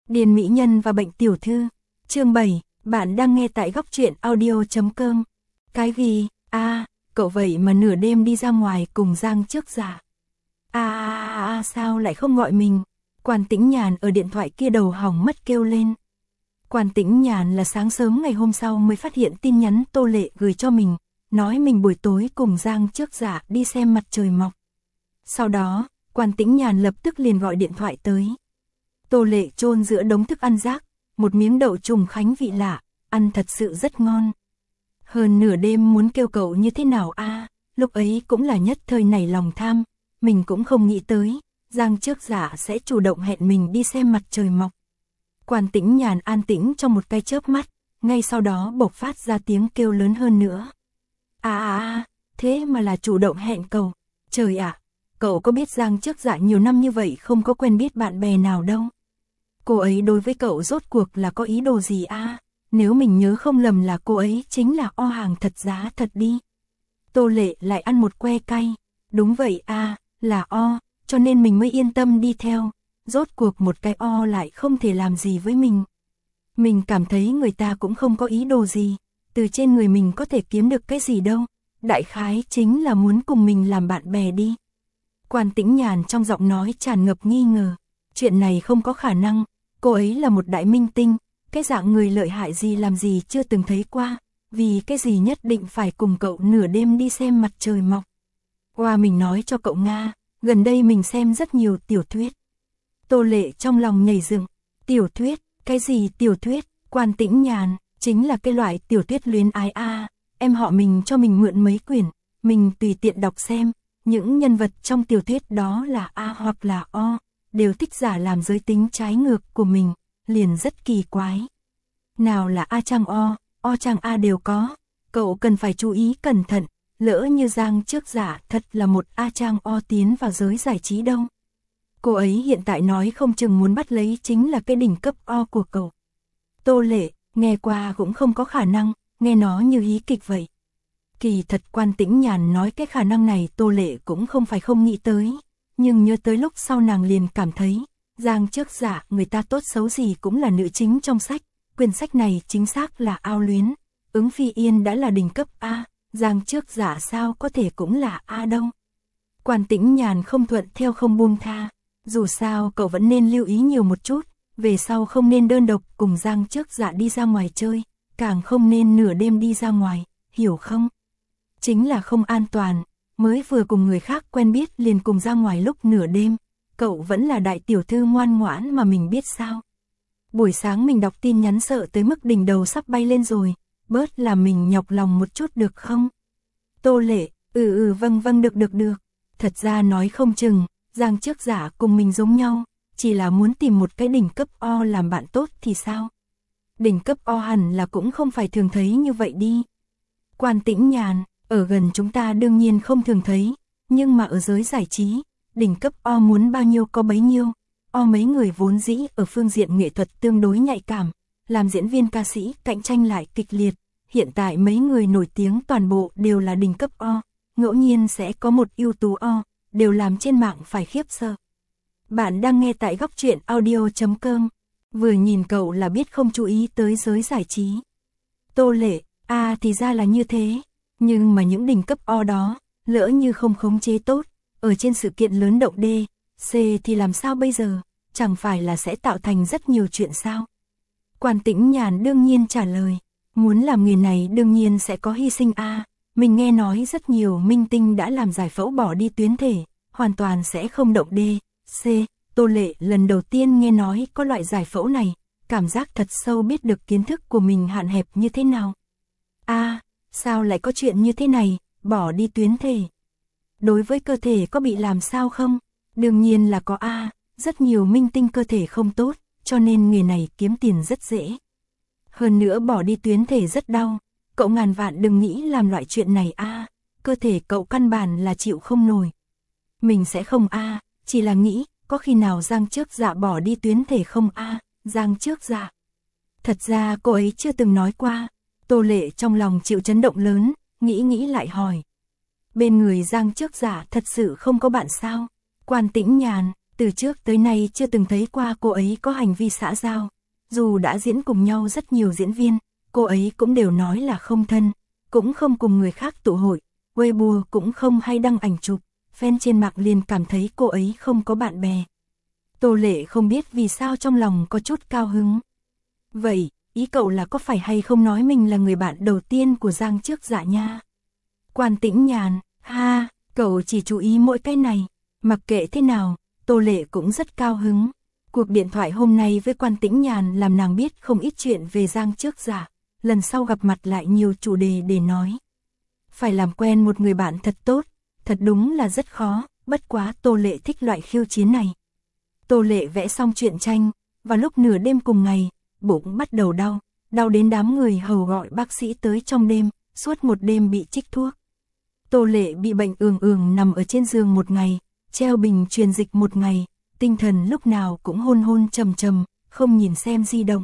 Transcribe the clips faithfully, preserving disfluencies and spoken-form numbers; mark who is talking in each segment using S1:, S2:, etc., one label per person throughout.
S1: Điền mỹ nhân và bệnh tiểu thư. Chương bảy, bạn đang nghe tại góc truyện audio chấm com. Cái gì? A, à, cậu vậy mà nửa đêm đi ra ngoài cùng Giang Trước Dạ. A a a a sao lại không gọi mình? Quan Tĩnh Nhàn ở điện thoại kia đầu hỏng mất kêu lên. Quan Tĩnh Nhàn là sáng sớm ngày hôm sau mới phát hiện tin nhắn Tô Lệ gửi cho mình, nói mình buổi tối cùng Giang Trước Dạ đi xem mặt trời mọc. Sau đó, Quan Tĩnh Nhàn lập tức liền gọi điện thoại tới. Tô Lệ chôn giữa đống thức ăn rác, một miếng đậu trùng khánh vị lạ, ăn thật sự rất ngon. Hơn nửa đêm muốn kêu cậu như thế nào a? À, lúc ấy cũng là nhất thời nảy lòng tham, mình cũng không nghĩ tới, Giang Trước Dạ sẽ chủ động hẹn mình đi xem mặt trời mọc. Quan Tĩnh Nhàn an tĩnh trong một cái chớp mắt, ngay sau đó bộc phát ra tiếng kêu lớn hơn nữa. A a a, thế mà là chủ động hẹn cậu. Trời ạ, à, cậu có biết Giang Trước Dạ nhiều năm như vậy không có quen biết bạn bè nào đâu. Cô ấy đối với cậu rốt cuộc là có ý đồ gì a? À? Nếu mình nhớ không lầm là cô ấy chính là o hàng thật giá thật đi. Tô Lệ lại ăn một que cay. Đúng vậy a, à, là o, cho nên mình mới yên tâm đi theo. Rốt cuộc một cái o lại không thể làm gì với mình. Mình cảm thấy người ta cũng không có ý đồ gì. Từ trên người mình có thể kiếm được cái gì đâu. Đại khái chính là muốn cùng mình làm bạn bè đi. Quan Tĩnh Nhàn trong giọng nói tràn ngập nghi ngờ. Chuyện này không có khả năng. Cô ấy là một đại minh tinh. Cái dạng người lợi hại gì làm gì chưa từng thấy qua. Vì cái gì nhất định phải cùng cậu nửa đêm đi xem mặt trời mọc. Qua mình nói cho cậu Nga. Gần đây mình xem rất nhiều tiểu thuyết. Tô Lệ trong lòng nhảy dựng. Tiểu thuyết? Cái gì tiểu thuyết? Quan Tĩnh Nhàn, chính là cái loại tiểu thuyết luyến ái a. À. Em họ mình cho mình mượn mấy quyển, mình tùy tiện đọc xem. Những nhân vật trong tiểu thuyết đó là A hoặc là O, đều thích giả làm giới tính trái ngược của mình, liền rất kỳ quái. Nào là A trang O, O trang A đều có. Cậu cần phải chú ý cẩn thận, lỡ như Giang Trước Dạ thật là một A trang O tiến vào giới giải trí đâu. Cô ấy hiện tại nói không chừng muốn bắt lấy chính là cái đỉnh cấp O của cậu. Tô Lệ, nghe qua cũng không có khả năng, nghe nó như hí kịch vậy. Kỳ thật Quan Tĩnh Nhàn nói cái khả năng này Tô Lệ cũng không phải không nghĩ tới, nhưng nhớ tới lúc sau nàng liền cảm thấy, Giang Trước Dạ người ta tốt xấu gì cũng là nữ chính trong sách, quyển sách này chính xác là ao luyến, Ứng Phi Yên đã là đỉnh cấp A, Giang Trước Dạ sao có thể cũng là A đâu. Quan Tĩnh Nhàn không thuận theo không buông tha, dù sao cậu vẫn nên lưu ý nhiều một chút, về sau không nên đơn độc cùng Giang Trước Dạ đi ra ngoài chơi, càng không nên nửa đêm đi ra ngoài, hiểu không? Chính là không an toàn, mới vừa cùng người khác quen biết liền cùng ra ngoài lúc nửa đêm, cậu vẫn là đại tiểu thư ngoan ngoãn mà mình biết sao. Buổi sáng mình đọc tin nhắn sợ tới mức đỉnh đầu sắp bay lên rồi, bớt làm mình nhọc lòng một chút được không? Tô Lệ, ừ ừ vâng vâng được được được, thật ra nói không chừng, Giang Trước Dạ cùng mình giống nhau, chỉ là muốn tìm một cái đỉnh cấp O làm bạn tốt thì sao? Đỉnh cấp O hẳn là cũng không phải thường thấy như vậy đi. Quan Tĩnh Nhàn, ở gần chúng ta đương nhiên không thường thấy, nhưng mà ở giới giải trí, đỉnh cấp O muốn bao nhiêu có bấy nhiêu. O mấy người vốn dĩ ở phương diện nghệ thuật tương đối nhạy cảm, làm diễn viên ca sĩ cạnh tranh lại kịch liệt. Hiện tại mấy người nổi tiếng toàn bộ đều là đỉnh cấp O, ngẫu nhiên sẽ có một ưu tú O, đều làm trên mạng phải khiếp sợ. Bạn đang nghe tại góc truyện audio chấm com, vừa nhìn cậu là biết không chú ý tới giới giải trí. Tô Lệ, à thì ra là như thế, nhưng mà những đỉnh cấp O đó, lỡ như không khống chế tốt, ở trên sự kiện lớn động D, C thì làm sao bây giờ, chẳng phải là sẽ tạo thành rất nhiều chuyện sao? Quan Tĩnh Nhàn đương nhiên trả lời, muốn làm nghề này đương nhiên sẽ có hy sinh a. À, mình nghe nói rất nhiều minh tinh đã làm giải phẫu bỏ đi tuyến thể, hoàn toàn sẽ không động D, C. Tô Lệ lần đầu tiên nghe nói có loại giải phẫu này, cảm giác thật sâu biết được kiến thức của mình hạn hẹp như thế nào. A, à, sao lại có chuyện như thế này, bỏ đi tuyến thể. Đối với cơ thể có bị làm sao không? Đương nhiên là có a, à, rất nhiều minh tinh cơ thể không tốt, cho nên nghề này kiếm tiền rất dễ. Hơn nữa bỏ đi tuyến thể rất đau, cậu ngàn vạn đừng nghĩ làm loại chuyện này a, à, cơ thể cậu căn bản là chịu không nổi. Mình sẽ không a, à, chỉ là nghĩ, có khi nào Giang Trước Dạ bỏ đi tuyến thể không a, à, Giang Trước Dạ. Thật ra cô ấy chưa từng nói qua. Tô Lệ trong lòng chịu chấn động lớn, nghĩ nghĩ lại hỏi. Bên người Giang Trước Dạ thật sự không có bạn sao? Quan Tĩnh Nhàn, Từ trước tới nay chưa từng thấy qua cô ấy có hành vi xã giao. Dù đã diễn cùng nhau rất nhiều diễn viên, cô ấy cũng đều nói là không thân, cũng không cùng người khác tụ hội, Weibo cũng không hay đăng ảnh chụp, fan trên mạng liền cảm thấy cô ấy không có bạn bè. Tô Lệ không biết vì sao trong lòng có chút cao hứng. Vậy, ý cậu là có phải hay không nói mình là người bạn đầu tiên của Giang Trước Dạ nha? Quan Tĩnh Nhàn, ha, cậu chỉ chú ý mỗi cái này, mặc kệ thế nào, Tô Lệ cũng rất cao hứng. Cuộc điện thoại hôm nay với Quan Tĩnh Nhàn làm nàng biết không ít chuyện về Giang Trước Dạ, lần sau gặp mặt lại nhiều chủ đề để nói. Phải làm quen một người bạn thật tốt, thật đúng là rất khó, bất quá Tô Lệ thích loại khiêu chiến này. Tô Lệ vẽ xong truyện tranh, vào lúc nửa đêm cùng ngày, bụng bắt đầu đau, đau đến đám người hầu gọi bác sĩ tới trong đêm, suốt một đêm bị trích thuốc. Tô Lệ bị bệnh ường ường nằm ở trên giường một ngày, treo bình truyền dịch một ngày, tinh thần lúc nào cũng hôn hôn trầm trầm, không nhìn xem di động.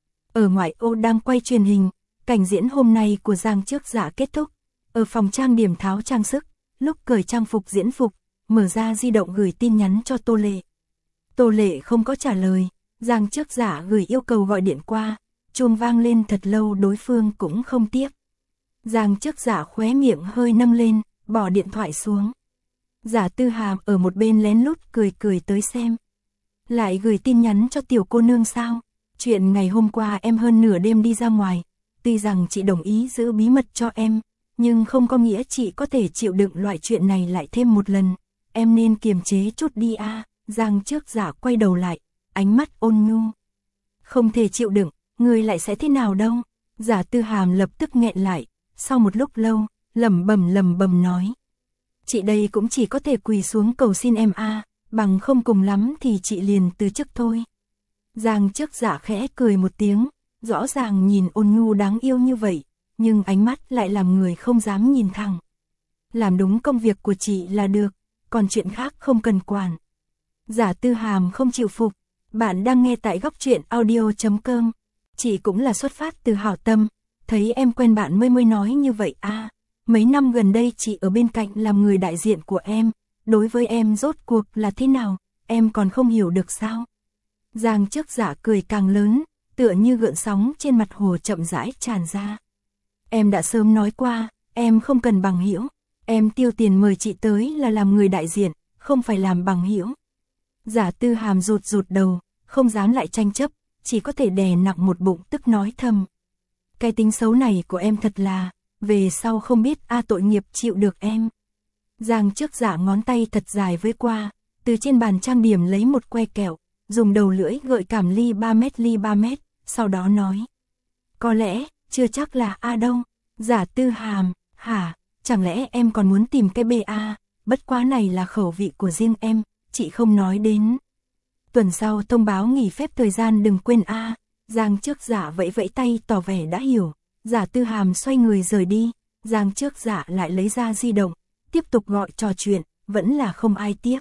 S1: Ở ngoại ô đang quay truyền hình, cảnh diễn hôm nay của Giang Trước Dạ kết thúc, ở phòng trang điểm tháo trang sức, lúc cởi trang phục diễn phục, mở ra di động gửi tin nhắn cho Tô Lệ. Tô Lệ không có trả lời, Giang Trước Dạ gửi yêu cầu gọi điện qua, chuông vang lên thật lâu đối phương cũng không tiếp. Giang Trước Dạ khóe miệng hơi nâng lên, bỏ điện thoại xuống. Giả Tư Hàm ở một bên lén lút cười cười tới xem. Lại gửi tin nhắn cho tiểu cô nương sao? Chuyện ngày hôm qua em hơn nửa đêm đi ra ngoài, tuy rằng chị đồng ý giữ bí mật cho em, nhưng không có nghĩa chị có thể chịu đựng loại chuyện này lại thêm một lần. Em nên kiềm chế chút đi a. À. Giang Trước Dạ quay đầu lại, ánh mắt ôn nhu. Không thể chịu đựng, người lại sẽ thế nào đâu? Giả Tư Hàm lập tức nghẹn lại, sau một lúc lâu, lẩm bẩm lẩm bẩm nói. Chị đây cũng chỉ có thể quỳ xuống cầu xin em a, à, bằng không cùng lắm thì chị liền từ chức thôi. Giang Trước Dạ khẽ cười một tiếng, rõ ràng nhìn ôn nhu đáng yêu như vậy, nhưng ánh mắt lại làm người không dám nhìn thẳng. Làm đúng công việc của chị là được, còn chuyện khác không cần quản. Giả Tư Hàm không chịu phục, bạn đang nghe tại góc truyện audio chấm com. Chị cũng là xuất phát từ hảo tâm, thấy em quen bạn mới mới nói như vậy a. À, mấy năm gần đây chị ở bên cạnh làm người đại diện của em, đối với em rốt cuộc là thế nào, em còn không hiểu được sao? Giang Trước Dạ cười càng lớn, tựa như gợn sóng trên mặt hồ chậm rãi tràn ra. Em đã sớm nói qua, em không cần bằng hữu, em tiêu tiền mời chị tới là làm người đại diện, không phải làm bằng hữu. Giả Tư Hàm rụt rụt đầu, không dám lại tranh chấp, chỉ có thể đè nặng một bụng tức nói thầm. Cái tính xấu này của em thật là, về sau không biết a à, tội nghiệp chịu được em. Giang Trước Dạ ngón tay thật dài với qua, từ trên bàn trang điểm lấy một que kẹo, dùng đầu lưỡi gợi cảm ly ba mét ly ba mét, sau đó nói. Có lẽ, chưa chắc là a đâu. Giả Tư Hàm, hả, chẳng lẽ em còn muốn tìm cái bê a, bất quá này là khẩu vị của riêng em, chị không nói đến. Tuần sau thông báo nghỉ phép thời gian đừng quên a. À. Giang Trước Dạ vẫy vẫy tay tỏ vẻ đã hiểu. Giả Tư Hàm xoay người rời đi, Giang Trước Dạ lại lấy ra di động, tiếp tục gọi trò chuyện, vẫn là không ai tiếp.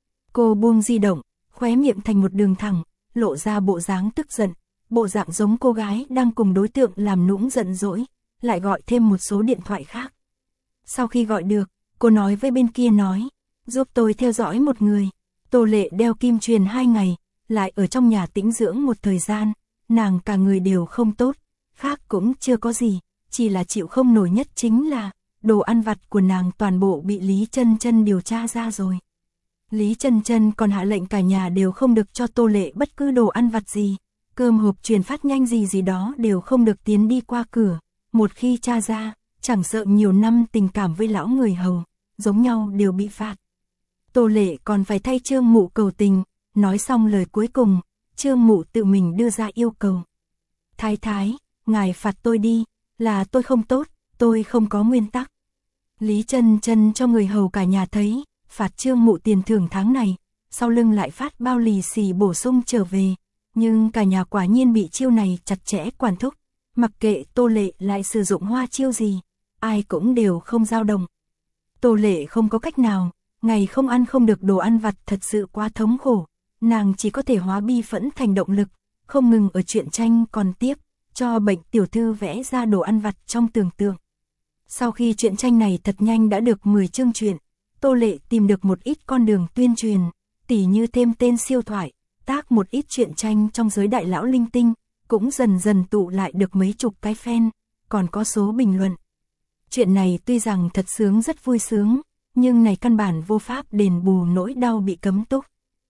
S1: Cô buông di động, khóe miệng thành một đường thẳng, lộ ra bộ dáng tức giận, bộ dạng giống cô gái đang cùng đối tượng làm nũng giận dỗi, lại gọi thêm một số điện thoại khác. Sau khi gọi được, cô nói với bên kia nói, giúp tôi theo dõi một người. Tô Lệ đeo kim truyền hai ngày, lại ở trong nhà tĩnh dưỡng một thời gian, nàng cả người đều không tốt, khác cũng chưa có gì, chỉ là chịu không nổi nhất chính là đồ ăn vặt của nàng toàn bộ bị Lý Chân Chân điều tra ra rồi. Lý Chân Chân còn hạ lệnh cả nhà đều không được cho Tô Lệ bất cứ đồ ăn vặt gì, cơm hộp truyền phát nhanh gì gì đó đều không được tiến đi qua cửa, một khi tra ra, chẳng sợ nhiều năm tình cảm với lão người hầu, giống nhau đều bị phạt. Tô Lệ còn phải thay Trương Mụ cầu tình, nói xong lời cuối cùng, Trương Mụ tự mình đưa ra yêu cầu. Thái thái, ngài phạt tôi đi, là tôi không tốt, tôi không có nguyên tắc. Lý Chân Chân cho người hầu cả nhà thấy, phạt Trương Mụ tiền thưởng tháng này, sau lưng lại phát bao lì xì bổ sung trở về, nhưng cả nhà quả nhiên bị chiêu này chặt chẽ quản thúc, mặc kệ Tô Lệ lại sử dụng hoa chiêu gì, ai cũng đều không dao động. Tô Lệ không có cách nào, ngày không ăn không được đồ ăn vặt thật sự quá thống khổ, nàng chỉ có thể hóa bi phẫn thành động lực, không ngừng ở truyện tranh còn tiếp, cho bệnh tiểu thư vẽ ra đồ ăn vặt trong tưởng tượng. Sau khi truyện tranh này thật nhanh đã được mười chương truyện, Tô Lệ tìm được một ít con đường tuyên truyền, Tỉ như thêm tên siêu thoại, tác một ít truyện tranh trong giới đại lão linh tinh, cũng dần dần tụ lại được mấy chục cái fan, còn có số bình luận. Chuyện này tuy rằng thật sướng rất vui sướng, nhưng này căn bản vô pháp đền bù nỗi đau bị cấm túc.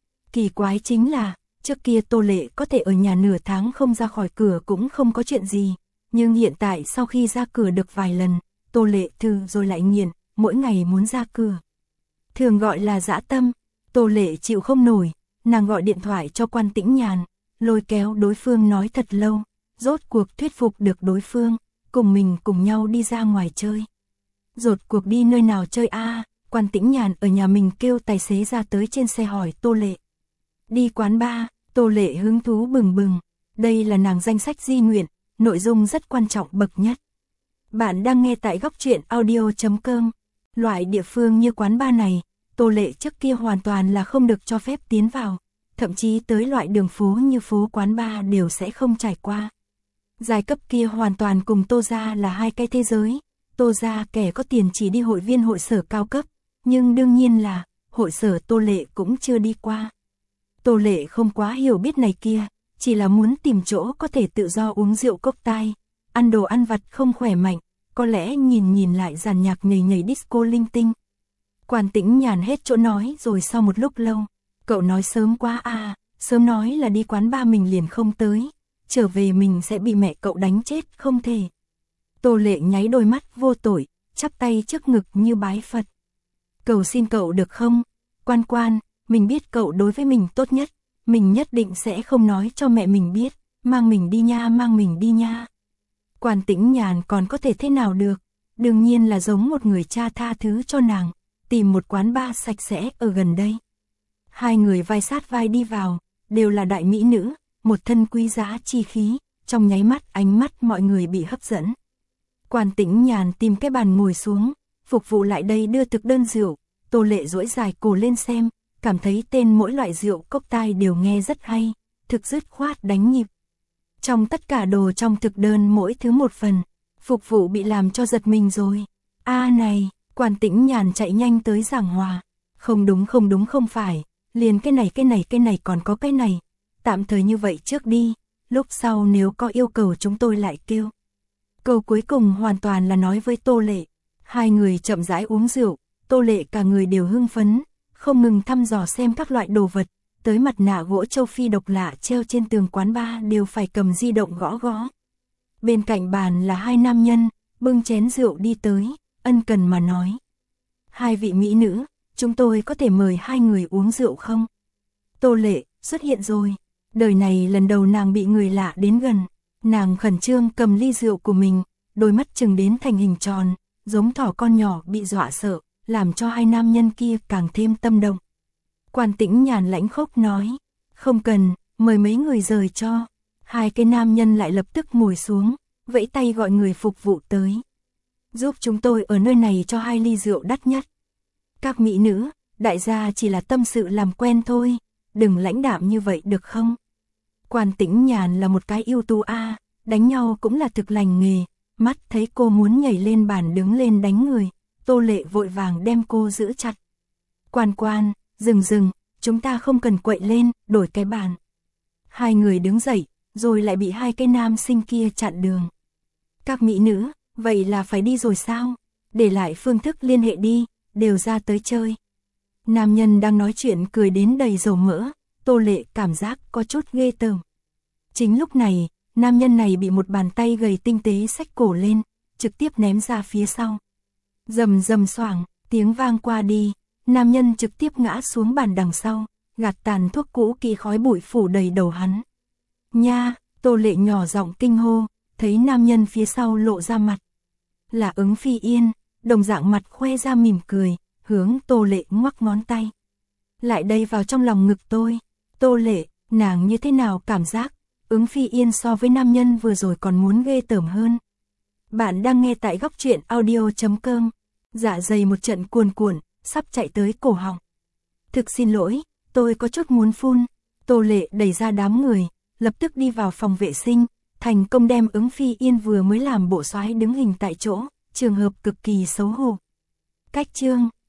S1: Kỳ quái chính là, trước kia Tô Lệ có thể ở nhà nửa tháng không ra khỏi cửa cũng không có chuyện gì, nhưng hiện tại sau khi ra cửa được vài lần, Tô Lệ thử rồi lại nghiện, mỗi ngày muốn ra cửa. Thường gọi là dã tâm, Tô Lệ chịu không nổi, nàng gọi điện thoại cho Quan Tĩnh Nhàn, lôi kéo đối phương nói thật lâu, rốt cuộc thuyết phục được đối phương, cùng mình cùng nhau đi ra ngoài chơi. Rốt cuộc đi nơi nào chơi a? À, Quan Tĩnh Nhàn ở nhà mình kêu tài xế ra tới trên xe hỏi Tô Lệ. Đi quán bar, Tô Lệ hứng thú bừng bừng, đây là nàng danh sách di nguyện, nội dung rất quan trọng bậc nhất. Bạn đang nghe tại góc truyện audio chấm com. Loại địa phương như quán bar này, Tô Lệ trước kia hoàn toàn là không được cho phép tiến vào, thậm chí tới loại đường phố như phố quán bar đều sẽ không trải qua. Giai cấp kia hoàn toàn cùng Tô gia là hai cái thế giới, Tô gia kẻ có tiền chỉ đi hội viên hội sở cao cấp, nhưng đương nhiên là, hội sở Tô Lệ cũng chưa đi qua. Tô Lệ không quá hiểu biết này kia, chỉ là muốn tìm chỗ có thể tự do uống rượu cốc tai, ăn đồ ăn vặt không khỏe mạnh, có lẽ nhìn nhìn lại dàn nhạc nhảy nhảy disco linh tinh. Quan Tĩnh Nhàn hết chỗ nói rồi sau một lúc lâu, cậu nói sớm quá à, sớm nói là đi quán bar mình liền không tới, trở về mình sẽ bị mẹ cậu đánh chết không thể. Tô Lệ nháy đôi mắt vô tội, chắp tay trước ngực như bái Phật. Cầu xin cậu được không? Quan Quan, mình biết cậu đối với mình tốt nhất, mình nhất định sẽ không nói cho mẹ mình biết, mang mình đi nha, mang mình đi nha. Quan Tĩnh Nhàn còn có thể thế nào được, đương nhiên là giống một người cha tha thứ cho nàng, tìm một quán bar sạch sẽ ở gần đây. Hai người vai sát vai đi vào, đều là đại mỹ nữ, một thân quý giá chi khí, trong nháy mắt ánh mắt mọi người bị hấp dẫn. Quan Tĩnh Nhàn tìm cái bàn ngồi xuống, phục vụ lại đây đưa thực đơn rượu, Tô Lệ duỗi dài cổ lên xem, cảm thấy tên mỗi loại rượu cốc tai đều nghe rất hay, thực dứt khoát đánh nhịp. Trong tất cả đồ trong thực đơn mỗi thứ một phần, phục vụ bị làm cho giật mình rồi. A à này, Quan Tĩnh Nhàn chạy nhanh tới giảng hòa. Không đúng không đúng không phải, liền cái này cái này cái này còn có cái này. Tạm thời như vậy trước đi, lúc sau nếu có yêu cầu chúng tôi lại kêu. Câu cuối cùng hoàn toàn là nói với Tô Lệ. Hai người chậm rãi uống rượu, Tô Lệ cả người đều hưng phấn, không ngừng thăm dò xem các loại đồ vật. Tới mặt nạ gỗ châu Phi độc lạ treo trên tường quán bar đều phải cầm di động gõ gõ. Bên cạnh bàn là hai nam nhân, bưng chén rượu đi tới, ân cần mà nói. Hai vị mỹ nữ, chúng tôi có thể mời hai người uống rượu không? Tô Lệ, xuất hiện rồi. Đời này lần đầu nàng bị người lạ đến gần. Nàng khẩn trương cầm ly rượu của mình, đôi mắt trừng đến thành hình tròn, giống thỏ con nhỏ bị dọa sợ, làm cho hai nam nhân kia càng thêm tâm động. Quan Tĩnh Nhàn lãnh khốc nói, không cần, mời mấy người rời cho. Hai cái nam nhân lại lập tức ngồi xuống, vẫy tay gọi người phục vụ tới. Giúp chúng tôi ở nơi này cho hai ly rượu đắt nhất. Các mỹ nữ, đại gia chỉ là tâm sự làm quen thôi, đừng lãnh đạm như vậy được không? Quan Tĩnh Nhàn là một cái yêu tu a, đánh nhau cũng là thực lành nghề, mắt thấy cô muốn nhảy lên bàn đứng lên đánh người, Tô Lệ vội vàng đem cô giữ chặt. Quan Quan, dừng dừng, chúng ta không cần quậy lên, đổi cái bàn. Hai người đứng dậy, rồi lại bị hai cái nam sinh kia chặn đường. Các mỹ nữ, vậy là phải đi rồi sao? Để lại phương thức liên hệ đi, đều ra tới chơi. Nam nhân đang nói chuyện cười đến đầy dầu mỡ, Tô Lệ cảm giác có chút ghê tởm. Chính lúc này, nam nhân này bị một bàn tay gầy tinh tế xách cổ lên, trực tiếp ném ra phía sau. Rầm rầm xoảng, tiếng vang qua đi, nam nhân trực tiếp ngã xuống bàn đằng sau, gạt tàn thuốc cũ kỳ khói bụi phủ đầy đầu hắn. Nha, Tô Lệ nhỏ giọng kinh hô, thấy nam nhân phía sau lộ ra mặt. Là Ứng Phi Yên, đồng dạng mặt khoe ra mỉm cười, hướng Tô Lệ ngoắc ngón tay. Lại đây vào trong lòng ngực tôi. Tô Lệ, nàng như thế nào cảm giác? Ứng Phi Yên so với nam nhân vừa rồi còn muốn ghê tởm hơn. Bạn đang nghe tại góc truyện audio chấm com. Dạ dày một trận cuồn cuộn, sắp chạy tới cổ họng. Thực xin lỗi, tôi có chút muốn phun. Tô Lệ đẩy ra đám người, lập tức đi vào phòng vệ sinh, thành công đem Ứng Phi Yên vừa mới làm bộ soái đứng hình tại chỗ, trường hợp cực kỳ xấu hổ. Cách chương